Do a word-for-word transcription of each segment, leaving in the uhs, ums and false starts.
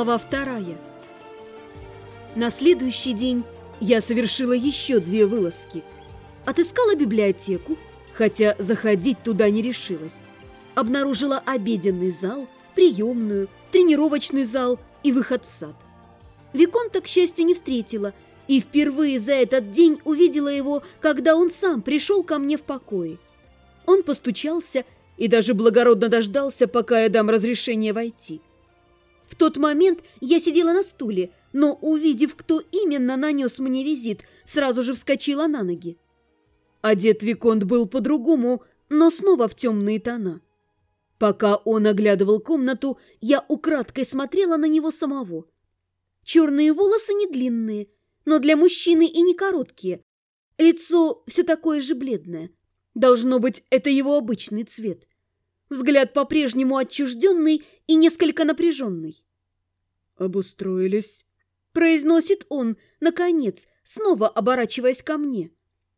Глава вторая. На следующий день я совершила еще две вылазки. Отыскала библиотеку, хотя заходить туда не решилась. Обнаружила обеденный зал, приемную, тренировочный зал и выход в сад. Виконта, к счастью, не встретила, и впервые за этот день увидела его, когда он сам пришел ко мне в покое. Он постучался и даже благородно дождался, пока я дам разрешение войти. В тот момент я сидела на стуле, но, увидев, кто именно нанес мне визит, сразу же вскочила на ноги. Одет виконт был по-другому, но снова в темные тона. Пока он оглядывал комнату, я украдкой смотрела на него самого. Черные волосы не длинные, но для мужчины и не короткие. Лицо все такое же бледное. Должно быть, это его обычный цвет. Взгляд по-прежнему отчужденный и несколько напряженный. «Обустроились», — произносит он, наконец, снова оборачиваясь ко мне.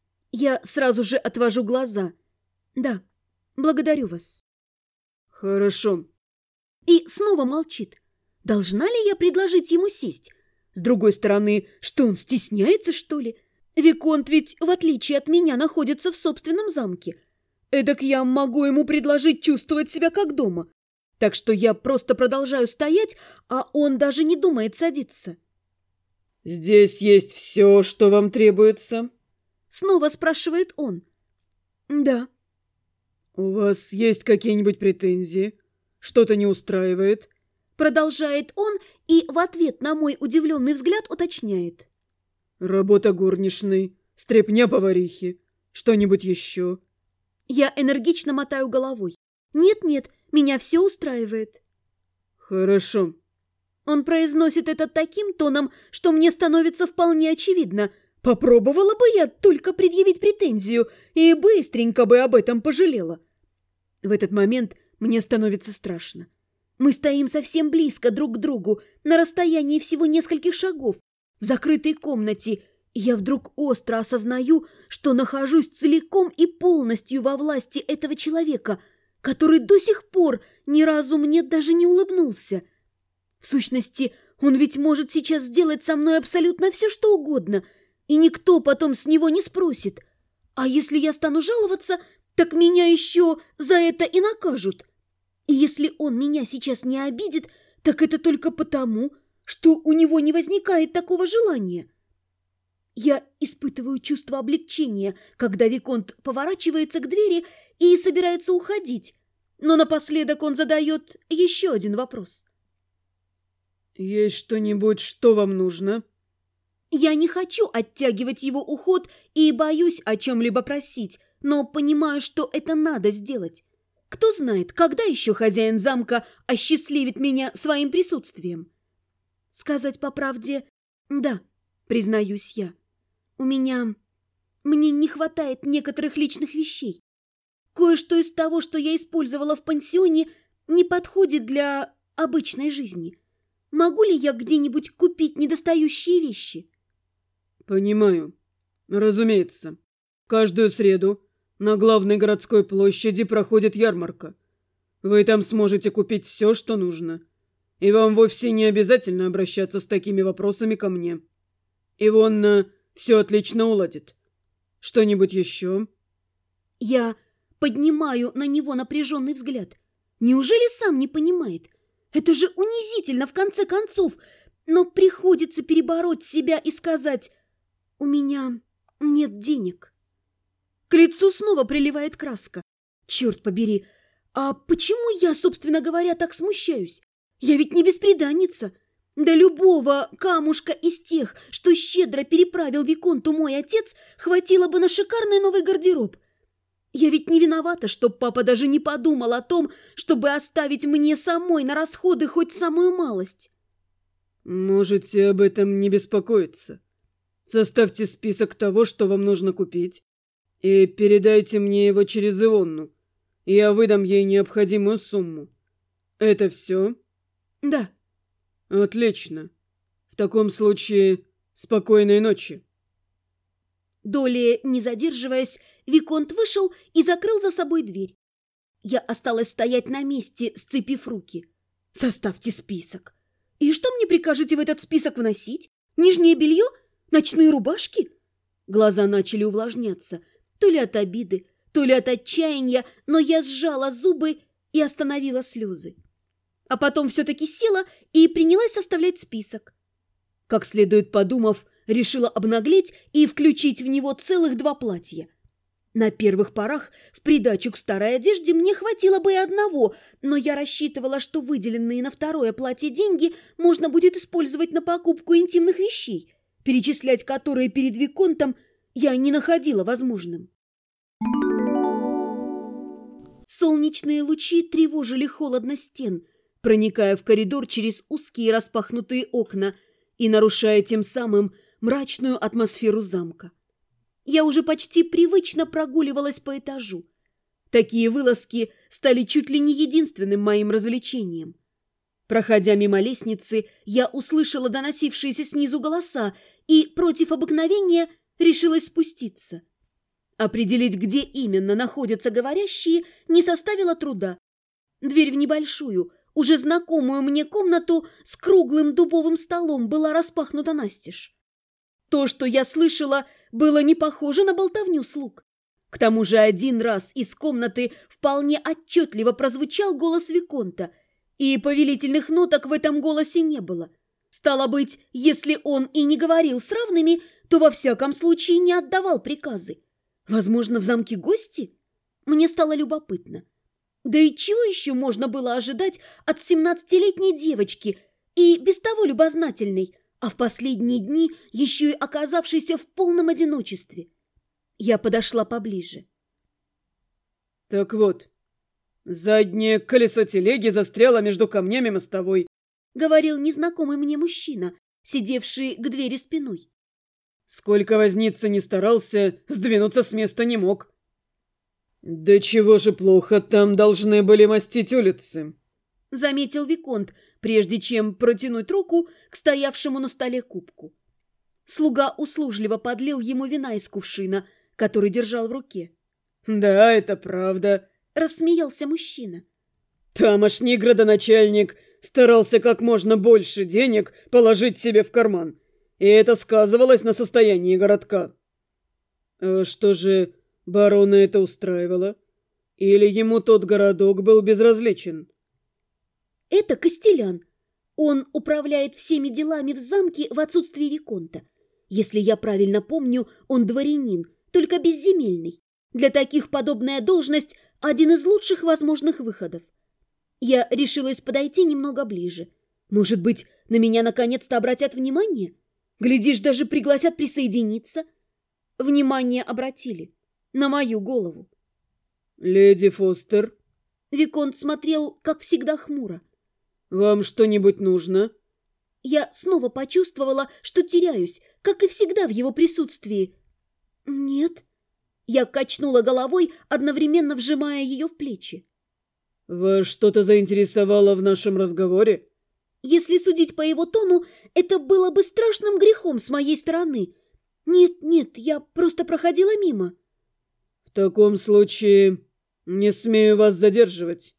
Я сразу же отвожу глаза. «Да, благодарю вас». «Хорошо». И снова молчит. Должна ли я предложить ему сесть? С другой стороны, что он стесняется, что ли? Виконт ведь, в отличие от меня, находится в собственном замке. Эдак я могу ему предложить чувствовать себя как дома. Так что я просто продолжаю стоять, а он даже не думает садиться. «Здесь есть все, что вам требуется?» Снова спрашивает он. «Да». «У вас есть какие-нибудь претензии? Что-то не устраивает?» Продолжает он и в ответ на мой удивленный взгляд уточняет. «Работа горничной, стряпня поварихи, что-нибудь еще?» Я энергично мотаю головой. «Нет-нет, меня все устраивает». «Хорошо». Он произносит это таким тоном, что мне становится вполне очевидно. Попробовала бы я только предъявить претензию и быстренько бы об этом пожалела. В этот момент мне становится страшно. Мы стоим совсем близко друг к другу, на расстоянии всего нескольких шагов, в закрытой комнате, и я вдруг остро осознаю, что нахожусь целиком и полностью во власти этого человека, который до сих пор ни разу мне даже не улыбнулся. В сущности, он ведь может сейчас сделать со мной абсолютно все, что угодно, и никто потом с него не спросит. А если я стану жаловаться, так меня еще за это и накажут. И если он меня сейчас не обидит, так это только потому, что у него не возникает такого желания. Я испытываю чувство облегчения, когда виконт поворачивается к двери и собирается уходить, но напоследок он задает еще один вопрос. «Есть что-нибудь, что вам нужно?» Я не хочу оттягивать его уход и боюсь о чем-либо просить, но понимаю, что это надо сделать. Кто знает, когда еще хозяин замка осчастливит меня своим присутствием? Сказать по правде, да, признаюсь я. У меня... Мне не хватает некоторых личных вещей. Кое-что из того, что я использовала в пансионе, не подходит для обычной жизни. Могу ли я где-нибудь купить недостающие вещи? Понимаю. Разумеется. Каждую среду на главной городской площади проходит ярмарка. Вы там сможете купить все, что нужно. И вам вовсе не обязательно обращаться с такими вопросами ко мне. Ивонна все отлично уладит. Что-нибудь еще?» Я поднимаю на него напряженный взгляд. Неужели сам не понимает? Это же унизительно, в конце концов. Но приходится перебороть себя и сказать: «У меня нет денег». К лицу снова приливает краска. Черт побери, а почему я, собственно говоря, так смущаюсь? Я ведь не бесприданница. Да любого камушка из тех, что щедро переправил виконту мой отец, хватило бы на шикарный новый гардероб. Я ведь не виновата, что папа даже не подумал о том, чтобы оставить мне самой на расходы хоть самую малость. «Можете об этом не беспокоиться. Составьте список того, что вам нужно купить, и передайте мне его через Ивонну. Я выдам ей необходимую сумму. Это все?» «Да». «Отлично. В таком случае спокойной ночи». Долее не задерживаясь, виконт вышел и закрыл за собой дверь. Я осталась стоять на месте, сцепив руки. «Составьте список». И что мне прикажете в этот список вносить? Нижнее белье? Ночные рубашки?» Глаза начали увлажняться, то ли от обиды, то ли от отчаяния, но я сжала зубы и остановила слезы. А потом все-таки села и принялась составлять список. Как следует подумав, решила обнаглеть и включить в него целых два платья. На первых порах в придачу к старой одежде мне хватило бы и одного, но я рассчитывала, что выделенные на второе платье деньги можно будет использовать на покупку интимных вещей, перечислять которые перед виконтом я не находила возможным. Солнечные лучи тревожили холодно стен, проникая в коридор через узкие распахнутые окна и нарушая тем самым мрачную атмосферу замка. Я уже почти привычно прогуливалась по этажу. Такие вылазки стали чуть ли не единственным моим развлечением. Проходя мимо лестницы, я услышала доносившиеся снизу голоса и, против обыкновения, решилась спуститься. Определить, где именно находятся говорящие, не составило труда. Дверь в небольшую, уже знакомую мне комнату с круглым дубовым столом была распахнута настежь. То, что я слышала, было не похоже на болтовню слуг. К тому же один раз из комнаты вполне отчетливо прозвучал голос виконта, и повелительных ноток в этом голосе не было. Стало быть, если он и не говорил с равными, то во всяком случае не отдавал приказы. Возможно, в замке гости? Мне стало любопытно. Да и чего еще можно было ожидать от семнадцатилетней девочки, и без того любознательной, а в последние дни еще и оказавшейся в полном одиночестве? Я подошла поближе. «Так вот, заднее колесо телеги застряло между камнями мостовой», — говорил незнакомый мне мужчина, сидевший к двери спиной. «Сколько возница не старался, сдвинуться с места не мог». «Да чего же плохо, там должны были мостить улицы», — заметил виконт, прежде чем протянуть руку к стоявшему на столе кубку. Слуга услужливо подлил ему вина из кувшина, который держал в руке. «Да, это правда», — рассмеялся мужчина. «Тамошний градоначальник старался как можно больше денег положить себе в карман, и это сказывалось на состоянии городка». «А что же, барона это устраивало? Или ему тот городок был безразличен?» «Это Костелян. Он управляет всеми делами в замке в отсутствие виконта. Если я правильно помню, он дворянин, только безземельный. Для таких подобная должность – один из лучших возможных выходов. Я решилась подойти немного ближе. Может быть, на меня наконец-то обратят внимание? Глядишь, даже пригласят присоединиться». Внимание обратили. На мою голову. «Леди Фостер?» Виконт смотрел, как всегда, хмуро. «Вам что-нибудь нужно?» Я снова почувствовала, что теряюсь, как и всегда в его присутствии. «Нет». Я качнула головой, одновременно вжимая ее в плечи. «Вас что-то заинтересовало в нашем разговоре?» Если судить по его тону, это было бы страшным грехом с моей стороны. «Нет, нет, я просто проходила мимо». «В таком случае не смею вас задерживать».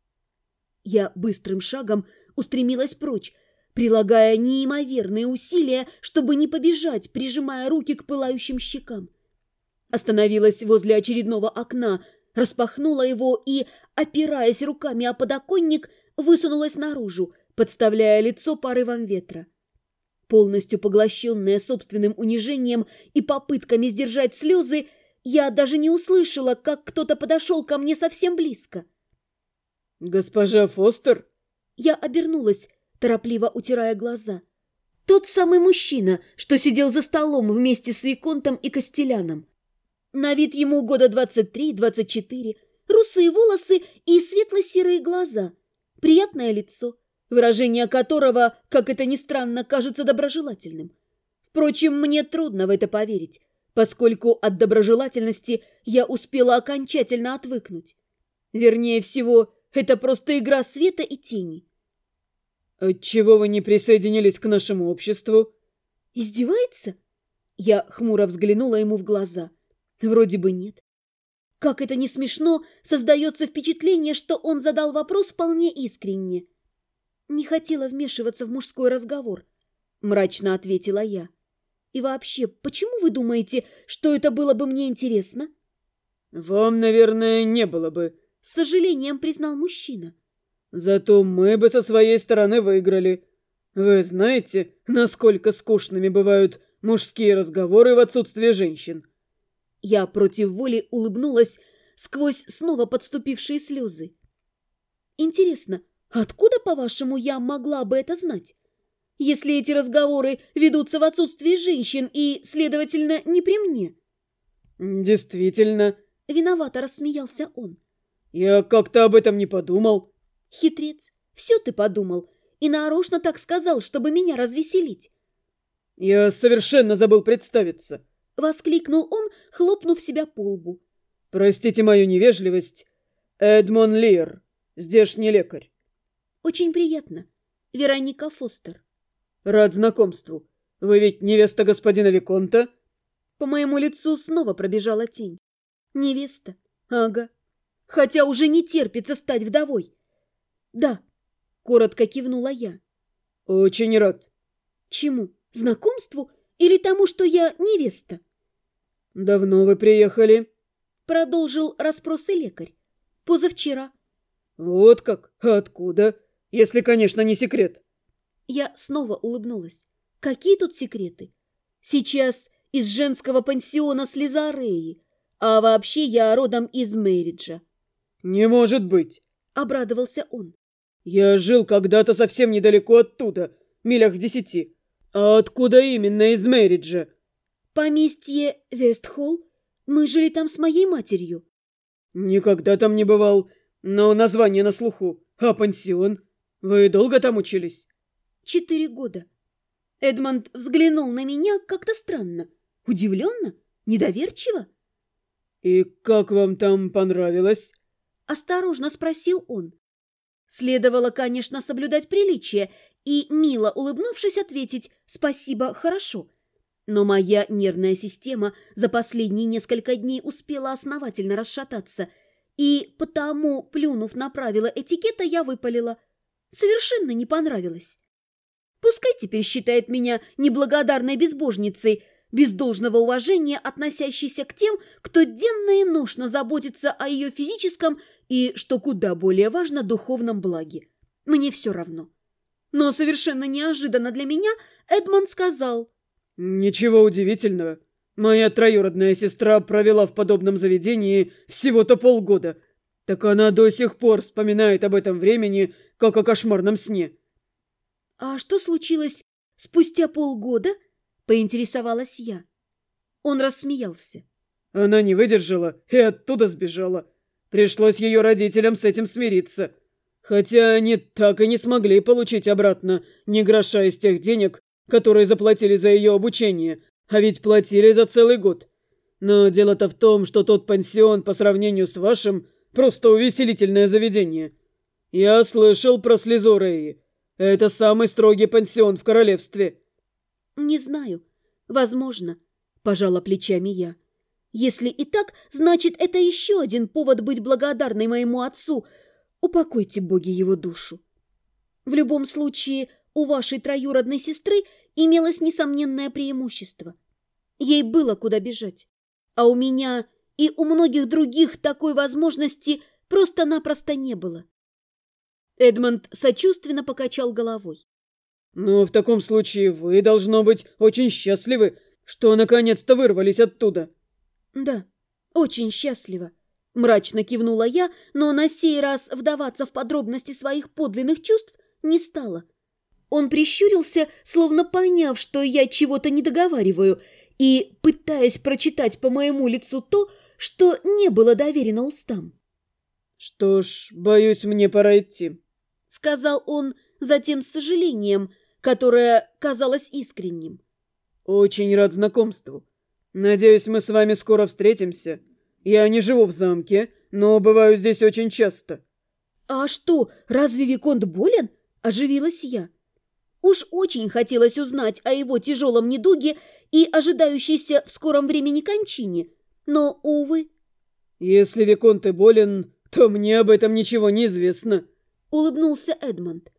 Я быстрым шагом устремилась прочь, прилагая неимоверные усилия, чтобы не побежать, прижимая руки к пылающим щекам. Остановилась возле очередного окна, распахнула его и, опираясь руками о подоконник, высунулась наружу, подставляя лицо порывам ветра. Полностью поглощенная собственным унижением и попытками сдержать слезы, я даже не услышала, как кто-то подошел ко мне совсем близко. «Госпожа Фостер?» Я обернулась, торопливо утирая глаза. Тот самый мужчина, что сидел за столом вместе с виконтом и Костеляном. На вид ему года двадцать три-двадцать четыре, русые волосы и светло-серые глаза, приятное лицо, выражение которого, как это ни странно, кажется доброжелательным. Впрочем, мне трудно в это поверить, поскольку от доброжелательности я успела окончательно отвыкнуть. Вернее всего, это просто игра света и тени. «Отчего вы не присоединились к нашему обществу?» «Издевается?» Я хмуро взглянула ему в глаза. Вроде бы нет. Как это не смешно, создается впечатление, что он задал вопрос вполне искренне. Не хотела вмешиваться в мужской разговор, мрачно ответила я. И вообще, почему вы думаете, что это было бы мне интересно? Вам, наверное, не было бы, с сожалением признал мужчина. Зато мы бы со своей стороны выиграли. Вы знаете, насколько скучными бывают мужские разговоры в отсутствие женщин? Я против воли улыбнулась сквозь снова подступившие слезы. Интересно, откуда, по-вашему, я могла бы это знать? Если эти разговоры ведутся в отсутствии женщин и, следовательно, не при мне. Действительно. Виновато рассмеялся он. Я как-то об этом не подумал. Хитрец, все ты подумал и нарочно так сказал, чтобы меня развеселить. Я совершенно забыл представиться. Воскликнул он, хлопнув себя по лбу. Простите мою невежливость. Эдмон Лир, здешний лекарь. Очень приятно. Вероника Фостер. Рад знакомству. Вы ведь невеста господина Виконта? По моему лицу снова пробежала тень. Невеста? Ага. Хотя уже не терпится стать вдовой. Да, коротко кивнула я. Очень рад. Чему? Знакомству или тому, что я невеста? Давно вы приехали? Продолжил расспросы лекарь. Позавчера. Вот как? Откуда? Если, конечно, не секрет. Я снова улыбнулась. Какие тут секреты? Сейчас из женского пансиона Слизареи, а вообще я родом из Мэриджа. Не может быть, обрадовался он. Я жил когда-то совсем недалеко оттуда, милях в десяти. А откуда именно из Мэриджа? Поместье Вестхолл. Мы жили там с моей матерью. Никогда там не бывал, но название на слуху. А пансион? Вы долго там учились? Четыре года. Эдмонд взглянул на меня как-то странно. Удивленно? Недоверчиво? И как вам там понравилось? Осторожно спросил он. Следовало, конечно, соблюдать приличие и, мило улыбнувшись, ответить «спасибо, хорошо». Но моя нервная система за последние несколько дней успела основательно расшататься, и потому, плюнув на правила этикета, я выпалила. Совершенно не понравилось. Пускай теперь считает меня неблагодарной безбожницей, без должного уважения относящейся к тем, кто денно и ношно заботится о ее физическом и, что куда более важно, духовном благе. Мне все равно. Но совершенно неожиданно для меня Эдмонд сказал: «Ничего удивительного. Моя троюродная сестра провела в подобном заведении всего-то полгода. Так она до сих пор вспоминает об этом времени, как о кошмарном сне». «А что случилось спустя полгода?» – поинтересовалась я. Он рассмеялся. Она не выдержала и оттуда сбежала. Пришлось ее родителям с этим смириться. Хотя они так и не смогли получить обратно ни гроша из тех денег, которые заплатили за ее обучение, а ведь платили за целый год. Но дело-то в том, что тот пансион по сравнению с вашим просто увеселительное заведение. Я слышал про слезу Реи. Это самый строгий пансион в королевстве. Не знаю. Возможно, пожала плечами я. Если и так, значит, это еще один повод быть благодарной моему отцу. Упокойте, боги, его душу. В любом случае, у вашей троюродной сестры имелось несомненное преимущество. Ей было куда бежать. А у меня и у многих других такой возможности просто-напросто не было. Эдмонд сочувственно покачал головой. «Но в таком случае вы, должно быть, очень счастливы, что наконец-то вырвались оттуда». «Да, очень счастлива», – мрачно кивнула я, но на сей раз вдаваться в подробности своих подлинных чувств не стала. Он прищурился, словно поняв, что я чего-то не договариваю, и пытаясь прочитать по моему лицу то, что не было доверено устам. «Что ж, боюсь, мне пора идти», — сказал он затем с сожалением, которое казалось искренним. «Очень рад знакомству. Надеюсь, мы с вами скоро встретимся. Я не живу в замке, но бываю здесь очень часто». «А что, разве Виконт болен?» – оживилась я. Уж очень хотелось узнать о его тяжелом недуге и ожидающейся в скором времени кончине, но, увы. «Если Виконт и болен, то мне об этом ничего не известно», – улыбнулся Эдмонд.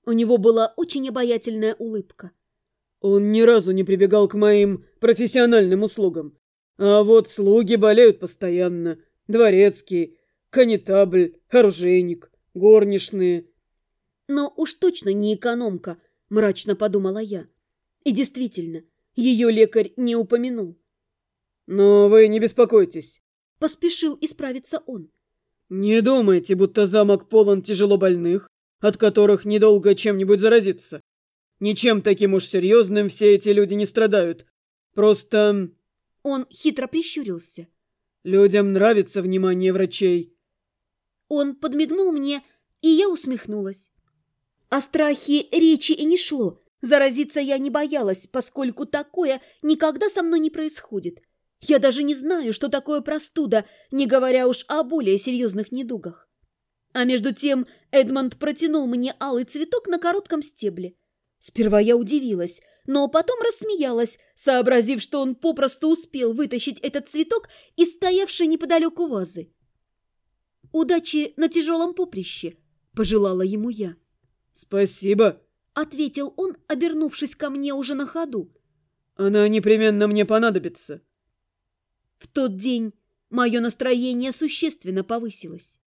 У него была очень обаятельная улыбка. Он ни разу не прибегал к моим профессиональным услугам. А вот слуги болеют постоянно. Дворецкий, конетабль, оружейник, горничные. Но уж точно не экономка, мрачно подумала я. И действительно, ее лекарь не упомянул. Но вы не беспокойтесь. Поспешил исправиться он. Не думайте, будто замок полон тяжелобольных, от которых недолго чем-нибудь заразиться. Ничем таким уж серьезным все эти люди не страдают. Просто... Он хитро прищурился. Людям нравится внимание врачей. Он подмигнул мне, и я усмехнулась. О страхе речи и не шло. Заразиться я не боялась, поскольку такое никогда со мной не происходит. Я даже не знаю, что такое простуда, не говоря уж о более серьезных недугах. А между тем Эдмонд протянул мне алый цветок на коротком стебле. Сперва я удивилась, но потом рассмеялась, сообразив, что он попросту успел вытащить этот цветок из стоявшей неподалеку вазы. «Удачи на тяжелом поприще», – пожелала ему я. «Спасибо», – ответил он, обернувшись ко мне уже на ходу. «Она непременно мне понадобится». В тот день мое настроение существенно повысилось.